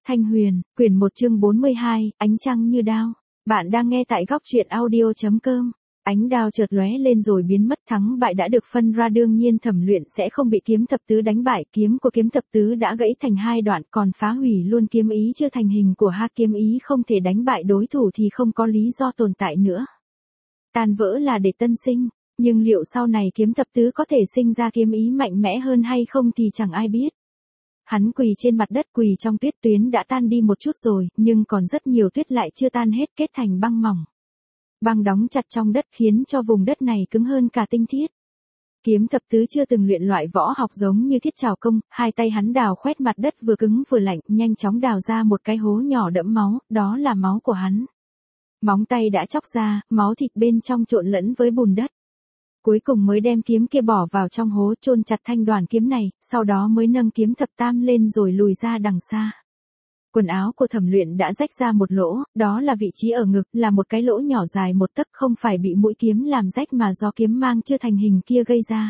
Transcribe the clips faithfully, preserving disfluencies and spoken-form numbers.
Thanh Huyền, quyển một chương bốn mươi hai, ánh trăng như đao. Bạn đang nghe tại góc truyện audio chấm com. Ánh đao chợt lóe lên rồi biến mất, thắng bại đã được phân ra, đương nhiên Thẩm Luyện sẽ không bị kiếm thập tứ đánh bại, kiếm của kiếm thập tứ đã gãy thành hai đoạn, còn phá hủy luôn kiếm ý chưa thành hình của Ha, kiếm ý không thể đánh bại đối thủ thì không có lý do tồn tại nữa. Tan vỡ là để tân sinh, nhưng liệu sau này kiếm thập tứ có thể sinh ra kiếm ý mạnh mẽ hơn hay không thì chẳng ai biết. Hắn quỳ trên mặt đất, quỳ trong tuyết, tuyến đã tan đi một chút rồi, nhưng còn rất nhiều tuyết lại chưa tan hết, kết thành băng mỏng. Băng đóng chặt trong đất khiến cho vùng đất này cứng hơn cả tinh thiết. Kiếm thập tứ chưa từng luyện loại võ học giống như Thiết Trảo Công, hai tay hắn đào khoét mặt đất vừa cứng vừa lạnh, nhanh chóng đào ra một cái hố nhỏ đẫm máu, đó là máu của hắn. Móng tay đã chóc ra, máu thịt bên trong trộn lẫn với bùn đất. Cuối cùng mới đem kiếm kia bỏ vào trong hố, chôn chặt thanh đoàn kiếm này, sau đó mới nâng kiếm thập tam lên rồi lùi ra đằng xa. Quần áo của Thẩm Luyện đã rách ra một lỗ, đó là vị trí ở ngực, là một cái lỗ nhỏ dài một tấc, không phải bị mũi kiếm làm rách mà do kiếm mang chưa thành hình kia gây ra.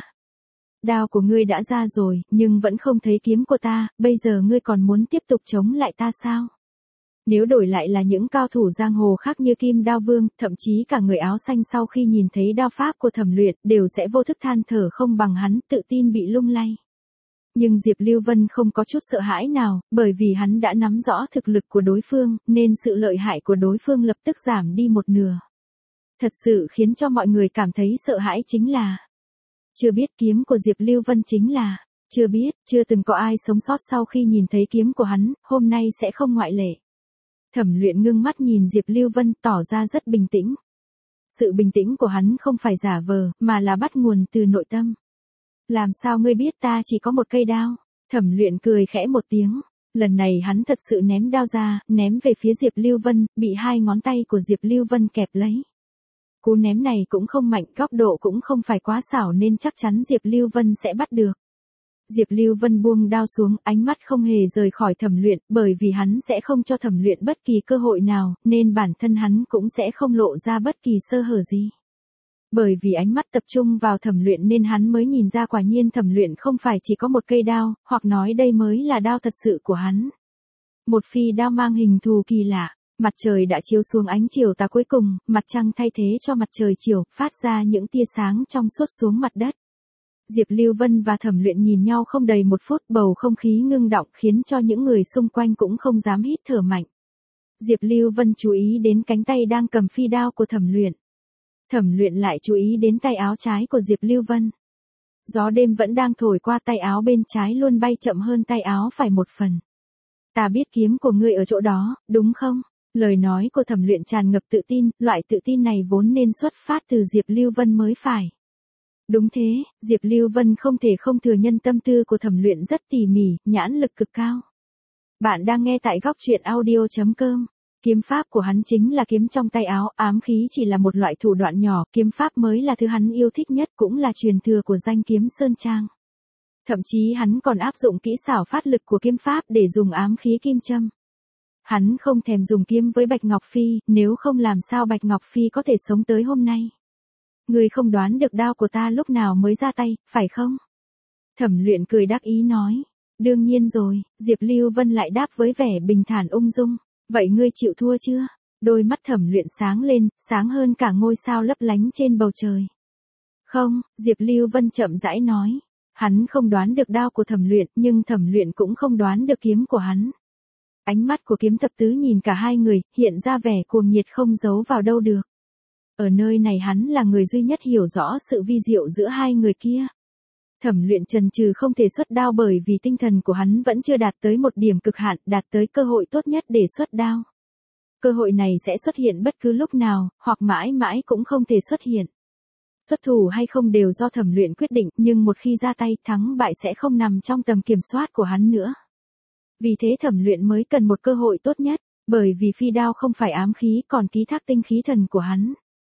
Đao của ngươi đã ra rồi, nhưng vẫn không thấy kiếm của ta, bây giờ ngươi còn muốn tiếp tục chống lại ta sao? Nếu đổi lại là những cao thủ giang hồ khác như Kim Đao Vương, thậm chí cả người áo xanh, sau khi nhìn thấy đao pháp của Thẩm Luyện, đều sẽ vô thức than thở không bằng hắn, tự tin bị lung lay. Nhưng Diệp Lưu Vân không có chút sợ hãi nào, bởi vì hắn đã nắm rõ thực lực của đối phương, nên sự lợi hại của đối phương lập tức giảm đi một nửa. Thật sự khiến cho mọi người cảm thấy sợ hãi chính là, chưa biết kiếm của Diệp Lưu Vân chính là, chưa biết, chưa từng có ai sống sót sau khi nhìn thấy kiếm của hắn, hôm nay sẽ không ngoại lệ. Thẩm Luyện ngưng mắt nhìn Diệp Lưu Vân, tỏ ra rất bình tĩnh. Sự bình tĩnh của hắn không phải giả vờ, mà là bắt nguồn từ nội tâm. Làm sao ngươi biết ta chỉ có một cây đao? Thẩm Luyện cười khẽ một tiếng. Lần này hắn thật sự ném đao ra, ném về phía Diệp Lưu Vân, bị hai ngón tay của Diệp Lưu Vân kẹp lấy. Cú ném này cũng không mạnh, góc độ cũng không phải quá xảo nên chắc chắn Diệp Lưu Vân sẽ bắt được. Diệp Lưu Vân buông đao xuống, ánh mắt không hề rời khỏi Thẩm Luyện, bởi vì hắn sẽ không cho Thẩm Luyện bất kỳ cơ hội nào, nên bản thân hắn cũng sẽ không lộ ra bất kỳ sơ hở gì. Bởi vì ánh mắt tập trung vào Thẩm Luyện nên hắn mới nhìn ra quả nhiên Thẩm Luyện không phải chỉ có một cây đao, hoặc nói đây mới là đao thật sự của hắn. Một phi đao mang hình thù kỳ lạ, mặt trời đã chiếu xuống ánh chiều tà cuối cùng, mặt trăng thay thế cho mặt trời chiều, phát ra những tia sáng trong suốt xuống mặt đất. Diệp Lưu Vân và Thẩm Luyện nhìn nhau không đầy một phút, bầu không khí ngưng đọng khiến cho những người xung quanh cũng không dám hít thở mạnh. Diệp Lưu Vân chú ý đến cánh tay đang cầm phi đao của Thẩm Luyện. Thẩm Luyện lại chú ý đến tay áo trái của Diệp Lưu Vân. Gió đêm vẫn đang thổi qua, tay áo bên trái luôn bay chậm hơn tay áo phải một phần. Ta biết kiếm của ngươi ở chỗ đó, đúng không? Lời nói của Thẩm Luyện tràn ngập tự tin, loại tự tin này vốn nên xuất phát từ Diệp Lưu Vân mới phải. Đúng thế, Diệp Lưu Vân không thể không thừa nhận tâm tư của Thẩm Luyện rất tỉ mỉ, nhãn lực cực cao. Bạn đang nghe tại góc truyện audio chấm com. Kiếm pháp của hắn chính là kiếm trong tay áo, ám khí chỉ là một loại thủ đoạn nhỏ, kiếm pháp mới là thứ hắn yêu thích nhất, cũng là truyền thừa của danh kiếm Sơn Trang. Thậm chí hắn còn áp dụng kỹ xảo phát lực của kiếm pháp để dùng ám khí kim châm. Hắn không thèm dùng kiếm với Bạch Ngọc Phi, nếu không làm sao Bạch Ngọc Phi có thể sống tới hôm nay. Ngươi không đoán được đao của ta lúc nào mới ra tay, phải không? Thẩm Luyện cười đắc ý nói. Đương nhiên rồi, Diệp Lưu Vân lại đáp với vẻ bình thản ung dung. Vậy ngươi chịu thua chưa? Đôi mắt Thẩm Luyện sáng lên, sáng hơn cả ngôi sao lấp lánh trên bầu trời. Không, Diệp Lưu Vân chậm rãi nói. Hắn không đoán được đao của Thẩm Luyện, nhưng Thẩm Luyện cũng không đoán được kiếm của hắn. Ánh mắt của kiếm thập tứ nhìn cả hai người, hiện ra vẻ cuồng nhiệt không giấu vào đâu được. Ở nơi này hắn là người duy nhất hiểu rõ sự vi diệu giữa hai người kia. Thẩm Luyện chần chừ không thể xuất đao bởi vì tinh thần của hắn vẫn chưa đạt tới một điểm cực hạn, đạt tới cơ hội tốt nhất để xuất đao. Cơ hội này sẽ xuất hiện bất cứ lúc nào, hoặc mãi mãi cũng không thể xuất hiện. Xuất thủ hay không đều do Thẩm Luyện quyết định, nhưng một khi ra tay, thắng bại sẽ không nằm trong tầm kiểm soát của hắn nữa. Vì thế Thẩm Luyện mới cần một cơ hội tốt nhất, bởi vì phi đao không phải ám khí còn ký thác tinh khí thần của hắn.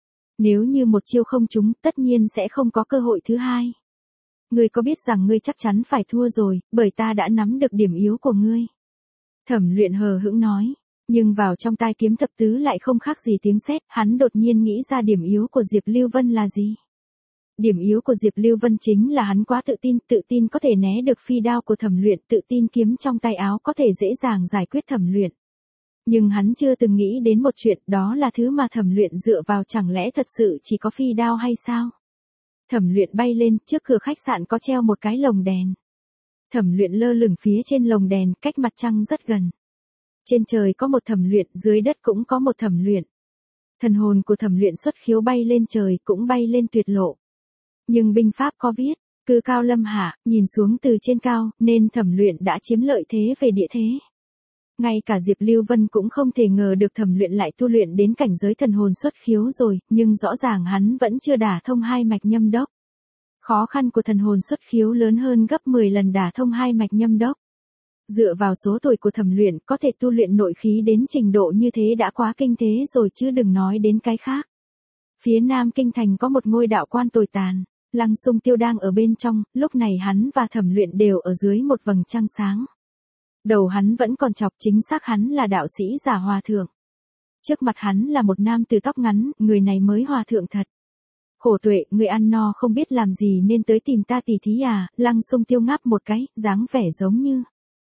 Nếu như một chiêu không trúng, tất nhiên sẽ không có cơ hội thứ hai. Ngươi có biết rằng ngươi chắc chắn phải thua rồi, bởi ta đã nắm được điểm yếu của ngươi. Thẩm Luyện hờ hững nói, nhưng vào trong tai kiếm thập tứ lại không khác gì tiếng sét, hắn đột nhiên nghĩ ra điểm yếu của Diệp Lưu Vân là gì. Điểm yếu của Diệp Lưu Vân chính là hắn quá tự tin, tự tin có thể né được phi đao của Thẩm Luyện, tự tin kiếm trong tay áo có thể dễ dàng giải quyết Thẩm Luyện. Nhưng hắn chưa từng nghĩ đến một chuyện, đó là thứ mà Thẩm Luyện dựa vào chẳng lẽ thật sự chỉ có phi đao hay sao? Thẩm Luyện bay lên, trước cửa khách sạn có treo một cái lồng đèn. Thẩm Luyện lơ lửng phía trên lồng đèn, cách mặt trăng rất gần. Trên trời có một Thẩm Luyện, dưới đất cũng có một Thẩm Luyện. Thần hồn của Thẩm Luyện xuất khiếu bay lên trời, cũng bay lên tuyệt lộ. Nhưng binh pháp có viết, cư cao lâm hạ, nhìn xuống từ trên cao, nên Thẩm Luyện đã chiếm lợi thế về địa thế. Ngay cả Diệp Lưu Vân cũng không thể ngờ được Thẩm Luyện lại tu luyện đến cảnh giới thần hồn xuất khiếu rồi, nhưng rõ ràng hắn vẫn chưa đả thông hai mạch nhâm đốc. Khó khăn của thần hồn xuất khiếu lớn hơn gấp mười lần đả thông hai mạch nhâm đốc. Dựa vào số tuổi của Thẩm Luyện, có thể tu luyện nội khí đến trình độ như thế đã quá kinh thế rồi chứ đừng nói đến cái khác. Phía Nam Kinh Thành có một ngôi đạo quan tồi tàn, Lăng Xung Tiêu đang ở bên trong, lúc này hắn và Thẩm Luyện đều ở dưới một vầng trăng sáng. Đầu hắn vẫn còn chọc, chính xác hắn là đạo sĩ giả hòa thượng. Trước mặt hắn là một nam từ tóc ngắn, người này mới hòa thượng thật. Khổ Tuệ, người ăn no không biết làm gì nên tới tìm ta tỉ thí à? Lăng Xung Tiêu ngáp một cái, dáng vẻ giống như: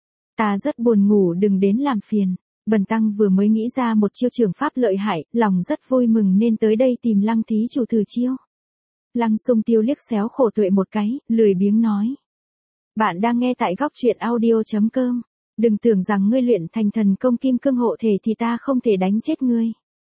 ta rất buồn ngủ, đừng đến làm phiền. Bần tăng vừa mới nghĩ ra một chiêu trường pháp lợi hại, lòng rất vui mừng nên tới đây tìm Lăng thí chủ thử chiêu. Lăng Xung Tiêu liếc xéo Khổ Tuệ một cái, lười biếng nói: bạn đang nghe tại góc truyện audio chấm com. Đừng tưởng rằng ngươi luyện thành thần công kim cương hộ thể thì ta không thể đánh chết ngươi.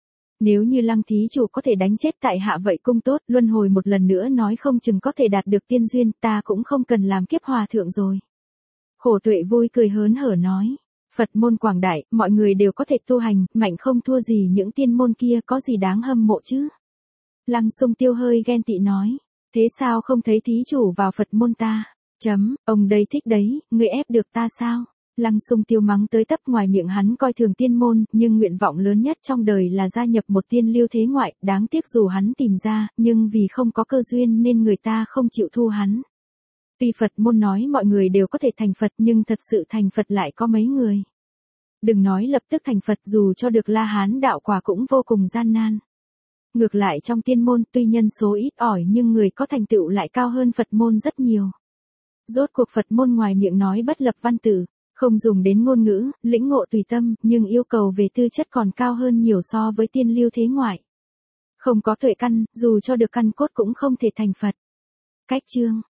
Nếu như Lăng thí chủ có thể đánh chết tại hạ vậy cung tốt, luân hồi một lần nữa nói không chừng có thể đạt được tiên duyên, ta cũng không cần làm kiếp hòa thượng rồi. Khổ Tuệ vui cười hớn hở nói: Phật môn quảng đại, mọi người đều có thể tu hành, mạnh không thua gì những tiên môn kia, có gì đáng hâm mộ chứ. Lăng Xung Tiêu hơi ghen tị nói: thế sao không thấy thí chủ vào Phật môn ta? Chấm, ông đây thích đấy, ngươi ép được ta sao? Lăng Xung Tiêu mắng tới tấp, ngoài miệng hắn coi thường tiên môn, nhưng nguyện vọng lớn nhất trong đời là gia nhập một tiên lưu thế ngoại, đáng tiếc dù hắn tìm ra, nhưng vì không có cơ duyên nên người ta không chịu thu hắn. Tuy Phật môn nói mọi người đều có thể thành Phật nhưng thật sự thành Phật lại có mấy người. Đừng nói lập tức thành Phật, dù cho được La Hán đạo quả cũng vô cùng gian nan. Ngược lại trong tiên môn tuy nhân số ít ỏi nhưng người có thành tựu lại cao hơn Phật môn rất nhiều. Rốt cuộc Phật môn ngoài miệng nói bất lập văn tử, không dùng đến ngôn ngữ, lĩnh ngộ tùy tâm, nhưng yêu cầu về tư chất còn cao hơn nhiều so với tiên lưu thế ngoại. Không có tuệ căn, dù cho được căn cốt cũng không thể thành Phật. Cách chương